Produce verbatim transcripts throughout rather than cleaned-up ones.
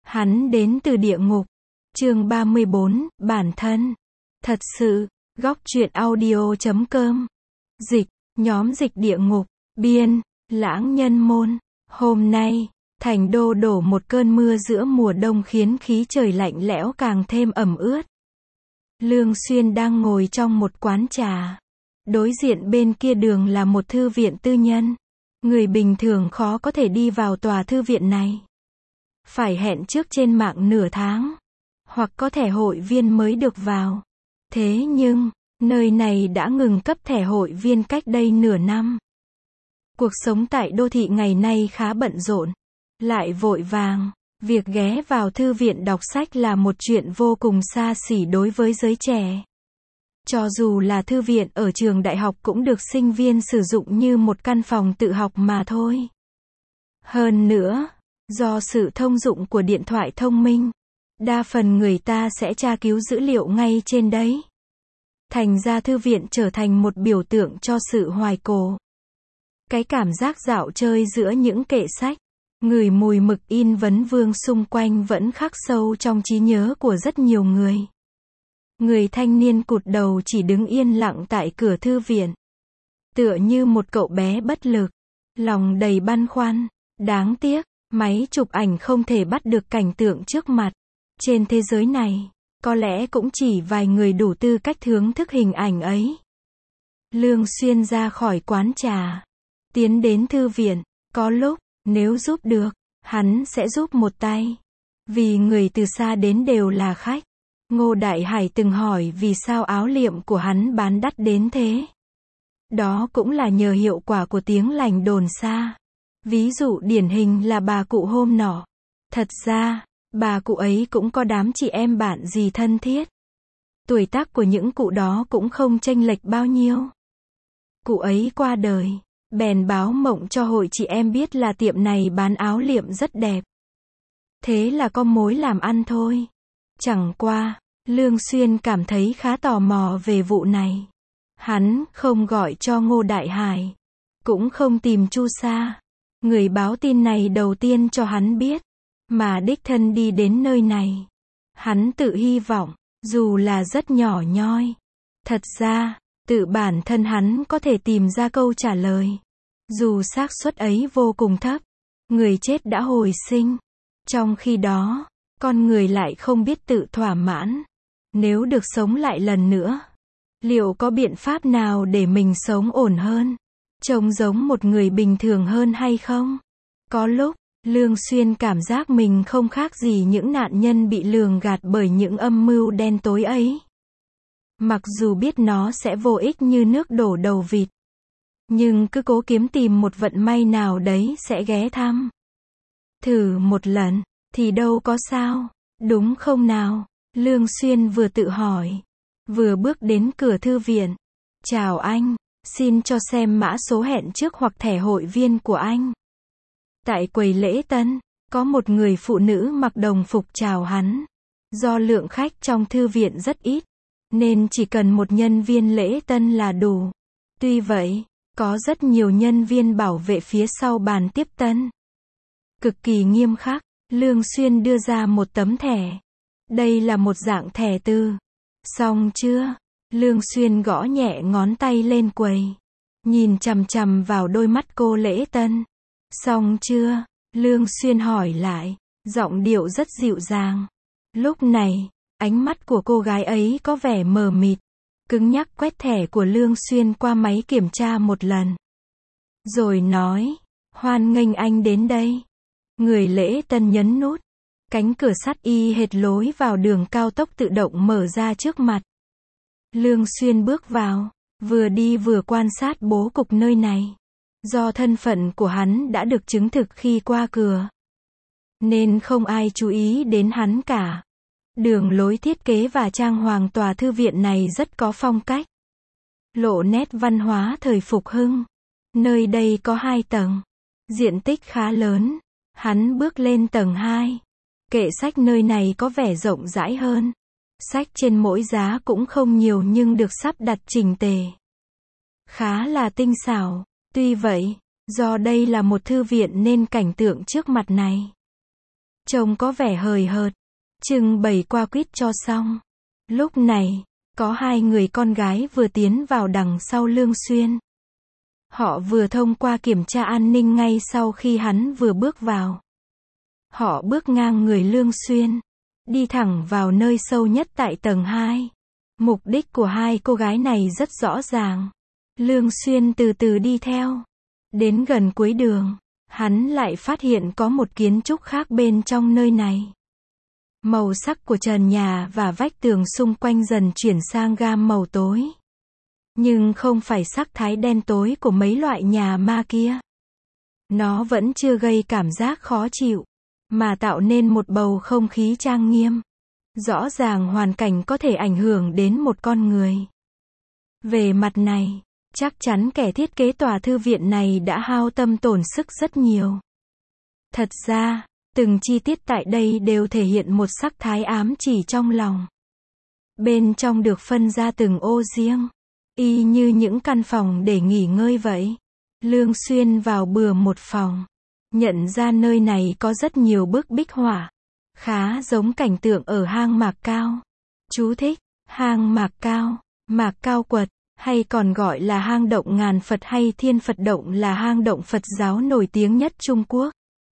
Hắn đến từ địa ngục. Chương ba mươi bốn, bản thân. Thật sự, góc truyện audio chấm com. Dịch, nhóm dịch địa ngục, biên, Lãng Nhân Môn. Hôm nay, thành đô đổ một cơn mưa giữa mùa đông khiến khí trời lạnh lẽo càng thêm ẩm ướt. Lương Xuyên đang ngồi trong một quán trà. Đối diện bên kia đường là một thư viện tư nhân. Người bình thường khó có thể đi vào tòa thư viện này. Phải hẹn trước trên mạng nửa tháng. Hoặc có thẻ hội viên mới được vào. Thế nhưng, nơi này đã ngừng cấp thẻ hội viên cách đây nửa năm. Cuộc sống tại đô thị ngày nay khá bận rộn, lại vội vàng. Việc ghé vào thư viện đọc sách là một chuyện vô cùng xa xỉ đối với giới trẻ. Cho dù là thư viện ở trường đại học cũng được sinh viên sử dụng như một căn phòng tự học mà thôi. Hơn nữa, do sự thông dụng của điện thoại thông minh, đa phần người ta sẽ tra cứu dữ liệu ngay trên đấy. Thành ra thư viện trở thành một biểu tượng cho sự hoài cổ. Cái cảm giác dạo chơi giữa những kệ sách, ngửi mùi mực in vấn vương xung quanh vẫn khắc sâu trong trí nhớ của rất nhiều người. Người thanh niên cụt đầu chỉ đứng yên lặng tại cửa thư viện. Tựa như một cậu bé bất lực, lòng đầy băn khoăn. Đáng tiếc, máy chụp ảnh không thể bắt được cảnh tượng trước mặt. Trên thế giới này, có lẽ cũng chỉ vài người đủ tư cách thưởng thức hình ảnh ấy. Lương Xuyên ra khỏi quán trà, tiến đến thư viện. Có lúc, nếu giúp được, hắn sẽ giúp một tay. Vì người từ xa đến đều là khách. Ngô Đại Hải từng hỏi vì sao áo liệm của hắn bán đắt đến thế. Đó cũng là nhờ hiệu quả của tiếng lành đồn xa. Ví dụ điển hình là bà cụ hôm nọ. Thật ra, bà cụ ấy cũng có đám chị em bạn gì thân thiết. Tuổi tác của những cụ đó cũng không chênh lệch bao nhiêu. Cụ ấy qua đời, bèn báo mộng cho hội chị em biết là tiệm này bán áo liệm rất đẹp. Thế là có mối làm ăn thôi. Chẳng qua, Lương Xuyên cảm thấy khá tò mò về vụ này. Hắn không gọi cho Ngô Đại Hải, cũng không tìm Chu Sa, người báo tin này đầu tiên cho hắn biết, mà đích thân đi đến nơi này. Hắn tự hy vọng, dù là rất nhỏ nhoi, thật ra, tự bản thân hắn có thể tìm ra câu trả lời. Dù xác suất ấy vô cùng thấp, người chết đã hồi sinh. Trong khi đó, con người lại không biết tự thỏa mãn. Nếu được sống lại lần nữa, liệu có biện pháp nào để mình sống ổn hơn, trông giống một người bình thường hơn hay không? Có lúc, Lương Xuyên cảm giác mình không khác gì những nạn nhân bị lường gạt bởi những âm mưu đen tối ấy. Mặc dù biết nó sẽ vô ích như nước đổ đầu vịt, nhưng cứ cố kiếm tìm một vận may nào đấy sẽ ghé thăm. Thử một lần, thì đâu có sao, đúng không nào? Lương Xuyên vừa tự hỏi, vừa bước đến cửa thư viện. Chào anh, xin cho xem mã số hẹn trước hoặc thẻ hội viên của anh. Tại quầy lễ tân, có một người phụ nữ mặc đồng phục chào hắn. Do lượng khách trong thư viện rất ít, nên chỉ cần một nhân viên lễ tân là đủ. Tuy vậy, có rất nhiều nhân viên bảo vệ phía sau bàn tiếp tân. Cực kỳ nghiêm khắc, Lương Xuyên đưa ra một tấm thẻ. Đây là một dạng thẻ từ. Xong chưa? Lương Xuyên gõ nhẹ ngón tay lên quầy. Nhìn chằm chằm vào đôi mắt cô lễ tân. Xong chưa? Lương Xuyên hỏi lại, giọng điệu rất dịu dàng. Lúc này, ánh mắt của cô gái ấy có vẻ mờ mịt. Cứng nhắc quét thẻ của Lương Xuyên qua máy kiểm tra một lần. Rồi nói, hoan nghênh anh đến đây. Người lễ tân nhấn nút. Cánh cửa sắt y hệt lối vào đường cao tốc tự động mở ra trước mặt. Lương Xuyên bước vào, vừa đi vừa quan sát bố cục nơi này. Do thân phận của hắn đã được chứng thực khi qua cửa, nên không ai chú ý đến hắn cả. Đường lối thiết kế và trang hoàng tòa thư viện này rất có phong cách. Lộ nét văn hóa thời phục hưng. Nơi đây có hai tầng, diện tích khá lớn. Hắn bước lên tầng hai. Kệ sách nơi này có vẻ rộng rãi hơn. Sách trên mỗi giá cũng không nhiều nhưng được sắp đặt chỉnh tề, khá là tinh xảo. Tuy vậy, do đây là một thư viện nên cảnh tượng trước mặt này trông có vẻ hời hợt, trưng bày qua quýt cho xong. Lúc này, có hai người con gái vừa tiến vào đằng sau Lương Xuyên. Họ vừa thông qua kiểm tra an ninh ngay sau khi hắn vừa bước vào. Họ bước ngang người Lương Xuyên, đi thẳng vào nơi sâu nhất tại tầng hai. Mục đích của hai cô gái này rất rõ ràng. Lương Xuyên từ từ đi theo. Đến gần cuối đường, hắn lại phát hiện có một kiến trúc khác bên trong nơi này. Màu sắc của trần nhà và vách tường xung quanh dần chuyển sang gam màu tối. Nhưng không phải sắc thái đen tối của mấy loại nhà ma kia. Nó vẫn chưa gây cảm giác khó chịu, mà tạo nên một bầu không khí trang nghiêm. Rõ ràng hoàn cảnh có thể ảnh hưởng đến một con người. Về mặt này, chắc chắn kẻ thiết kế tòa thư viện này đã hao tâm tổn sức rất nhiều. Thật ra, từng chi tiết tại đây đều thể hiện một sắc thái ám chỉ trong lòng. Bên trong được phân ra từng ô riêng, y như những căn phòng để nghỉ ngơi vậy. Lương Xuyên vào bừa một phòng, nhận ra nơi này có rất nhiều bức bích họa, khá giống cảnh tượng ở hang Mạc Cao. Chú thích: hang Mạc Cao, Mạc Cao Quật, hay còn gọi là hang động ngàn Phật hay Thiên Phật Động, là hang động Phật giáo nổi tiếng nhất Trung Quốc.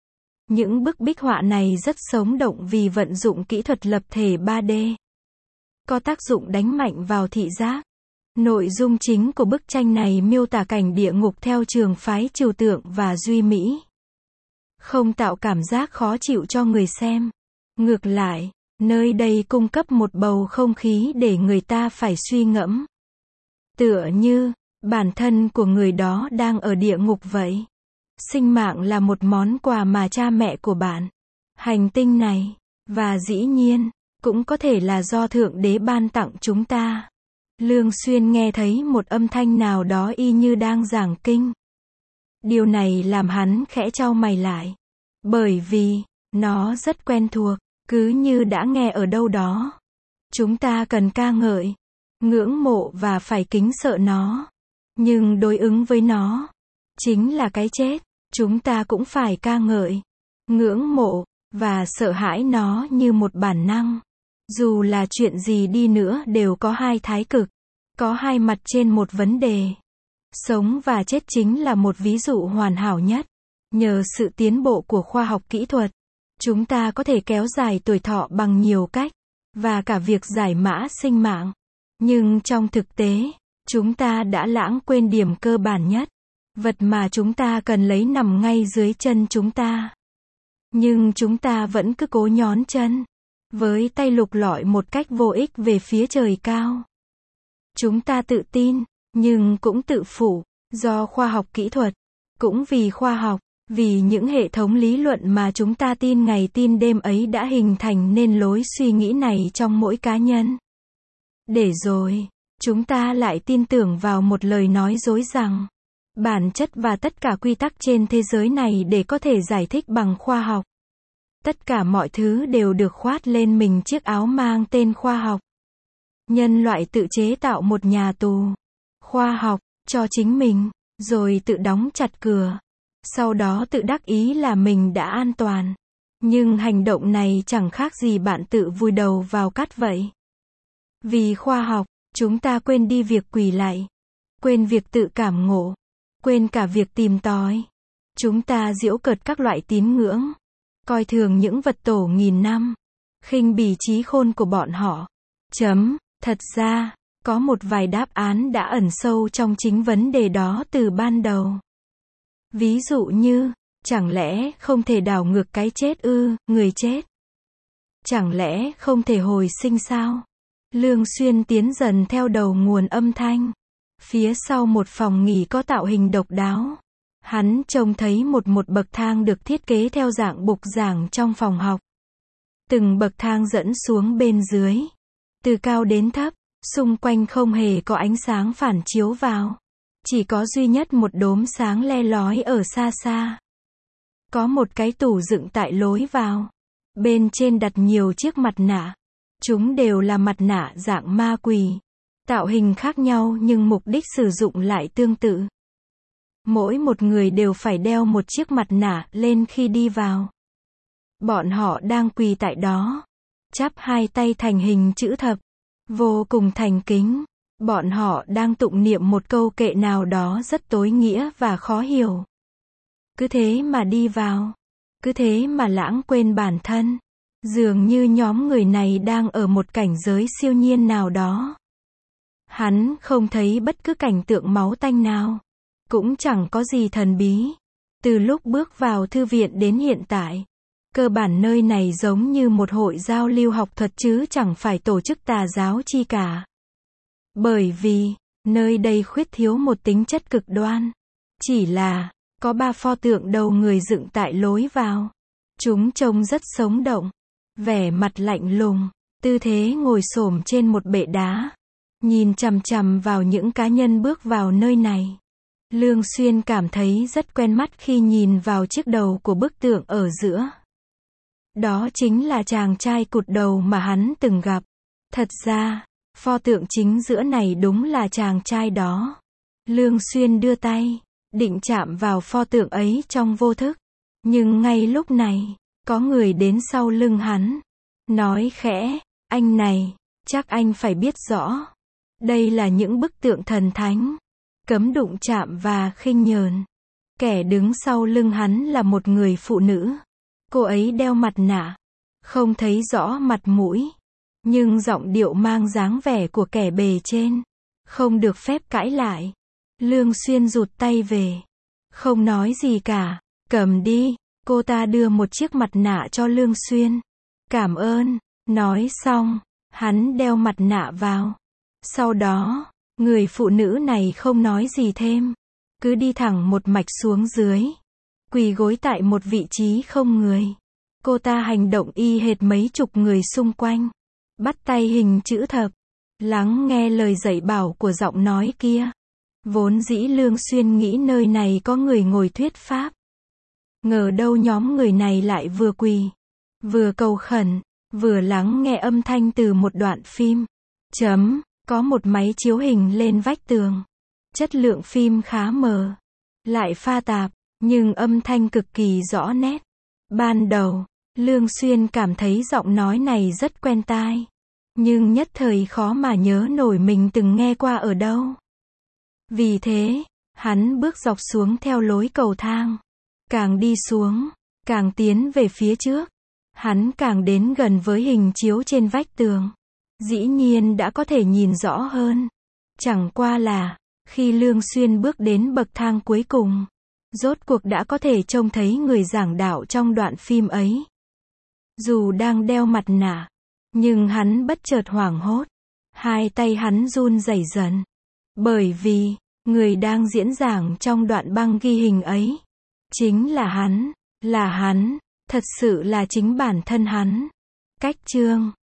Những bức bích họa này rất sống động vì vận dụng kỹ thuật lập thể ba D. Có tác dụng đánh mạnh vào thị giác. Nội dung chính của bức tranh này miêu tả cảnh địa ngục theo trường phái trừu tượng và duy mỹ. Không tạo cảm giác khó chịu cho người xem. Ngược lại, nơi đây cung cấp một bầu không khí để người ta phải suy ngẫm. Tựa như, bản thân của người đó đang ở địa ngục vậy. Sinh mạng là một món quà mà cha mẹ của bạn, hành tinh này, và dĩ nhiên, cũng có thể là do Thượng Đế ban tặng chúng ta. Lương Xuyên nghe thấy một âm thanh nào đó y như đang giảng kinh. Điều này làm hắn khẽ chau mày lại. Bởi vì, nó rất quen thuộc, cứ như đã nghe ở đâu đó. Chúng ta cần ca ngợi, ngưỡng mộ và phải kính sợ nó. Nhưng đối ứng với nó, chính là cái chết. Chúng ta cũng phải ca ngợi, ngưỡng mộ, và sợ hãi nó như một bản năng. Dù là chuyện gì đi nữa đều có hai thái cực, có hai mặt trên một vấn đề. Sống và chết chính là một ví dụ hoàn hảo nhất. Nhờ sự tiến bộ của khoa học kỹ thuật, chúng ta có thể kéo dài tuổi thọ bằng nhiều cách, và cả việc giải mã sinh mạng. Nhưng trong thực tế, chúng ta đã lãng quên điểm cơ bản nhất. Vật mà chúng ta cần lấy nằm ngay dưới chân chúng ta. Nhưng chúng ta vẫn cứ cố nhón chân, với tay lục lọi một cách vô ích về phía trời cao. Chúng ta tự tin, nhưng cũng tự phụ, do khoa học kỹ thuật, cũng vì khoa học, vì những hệ thống lý luận mà chúng ta tin ngày tin đêm ấy đã hình thành nên lối suy nghĩ này trong mỗi cá nhân. Để rồi, chúng ta lại tin tưởng vào một lời nói dối rằng bản chất và tất cả quy tắc trên thế giới này để có thể giải thích bằng khoa học. Tất cả mọi thứ đều được khoác lên mình chiếc áo mang tên khoa học. Nhân loại tự chế tạo một nhà tù khoa học cho chính mình, rồi tự đóng chặt cửa. Sau đó tự đắc ý là mình đã an toàn. Nhưng hành động này chẳng khác gì bạn tự vùi đầu vào cát vậy. Vì khoa học, chúng ta quên đi việc quỳ lạy, quên việc tự cảm ngộ, quên cả việc tìm tòi. Chúng ta giễu cợt các loại tín ngưỡng, coi thường những vật tổ nghìn năm, khinh bỉ trí khôn của bọn họ. Chấm. Thật ra, có một vài đáp án đã ẩn sâu trong chính vấn đề đó từ ban đầu. Ví dụ như, chẳng lẽ không thể đảo ngược cái chết ư, người chết? Chẳng lẽ không thể hồi sinh sao? Lương Xuyên tiến dần theo đầu nguồn âm thanh. Phía sau một phòng nghỉ có tạo hình độc đáo. Hắn trông thấy một một bậc thang được thiết kế theo dạng bục giảng trong phòng học. Từng bậc thang dẫn xuống bên dưới. Từ cao đến thấp, xung quanh không hề có ánh sáng phản chiếu vào. Chỉ có duy nhất một đốm sáng le lói ở xa xa. Có một cái tủ dựng tại lối vào. Bên trên đặt nhiều chiếc mặt nạ. Chúng đều là mặt nạ dạng ma quỷ. Tạo hình khác nhau nhưng mục đích sử dụng lại tương tự. Mỗi một người đều phải đeo một chiếc mặt nạ lên khi đi vào. Bọn họ đang quỳ tại đó, chắp hai tay thành hình chữ thập, vô cùng thành kính. Bọn họ đang tụng niệm một câu kệ nào đó rất tối nghĩa và khó hiểu. Cứ thế mà đi vào, cứ thế mà lãng quên bản thân. Dường như nhóm người này đang ở một cảnh giới siêu nhiên nào đó. Hắn không thấy bất cứ cảnh tượng máu tanh nào, cũng chẳng có gì thần bí. Từ lúc bước vào thư viện đến hiện tại, cơ bản nơi này giống như một hội giao lưu học thuật chứ chẳng phải tổ chức tà giáo chi cả. Bởi vì, nơi đây khuyết thiếu một tính chất cực đoan. Chỉ là, có ba pho tượng đầu người dựng tại lối vào. Chúng trông rất sống động, vẻ mặt lạnh lùng, tư thế ngồi xổm trên một bệ đá, nhìn chằm chằm vào những cá nhân bước vào nơi này. Lương Xuyên cảm thấy rất quen mắt khi nhìn vào chiếc đầu của bức tượng ở giữa. Đó chính là chàng trai cụt đầu mà hắn từng gặp. Thật ra, pho tượng chính giữa này đúng là chàng trai đó. Lương Xuyên đưa tay, định chạm vào pho tượng ấy trong vô thức. Nhưng ngay lúc này, có người đến sau lưng hắn, nói khẽ, anh này, chắc anh phải biết rõ. Đây là những bức tượng thần thánh, cấm đụng chạm và khinh nhờn. Kẻ đứng sau lưng hắn là một người phụ nữ. Cô ấy đeo mặt nạ, không thấy rõ mặt mũi, nhưng giọng điệu mang dáng vẻ của kẻ bề trên, không được phép cãi lại. Lương Xuyên rụt tay về, không nói gì cả. Cầm đi. Cô ta đưa một chiếc mặt nạ cho Lương Xuyên. Cảm ơn. Nói xong, hắn đeo mặt nạ vào. Sau đó, người phụ nữ này không nói gì thêm, cứ đi thẳng một mạch xuống dưới, quỳ gối tại một vị trí không người. Cô ta hành động y hệt mấy chục người xung quanh, bắt tay hình chữ thập, lắng nghe lời dạy bảo của giọng nói kia. Vốn dĩ Lương Xuyên nghĩ nơi này có người ngồi thuyết pháp. Ngờ đâu nhóm người này lại vừa quỳ, vừa cầu khẩn, vừa lắng nghe âm thanh từ một đoạn phim. Chấm, có một máy chiếu hình lên vách tường. Chất lượng phim khá mờ, lại pha tạp, nhưng âm thanh cực kỳ rõ nét. Ban đầu, Lương Xuyên cảm thấy giọng nói này rất quen tai, nhưng nhất thời khó mà nhớ nổi mình từng nghe qua ở đâu. Vì thế, hắn bước dọc xuống theo lối cầu thang. Càng đi xuống, càng tiến về phía trước, hắn càng đến gần với hình chiếu trên vách tường. Dĩ nhiên đã có thể nhìn rõ hơn. Chẳng qua là, khi Lương Xuyên bước đến bậc thang cuối cùng, rốt cuộc đã có thể trông thấy người giảng đạo trong đoạn phim ấy. Dù đang đeo mặt nạ, nhưng hắn bất chợt hoảng hốt. Hai tay hắn run rẩy dần. Bởi vì, người đang diễn giảng trong đoạn băng ghi hình ấy, chính là hắn, là hắn, thật sự là chính bản thân hắn. Cách chương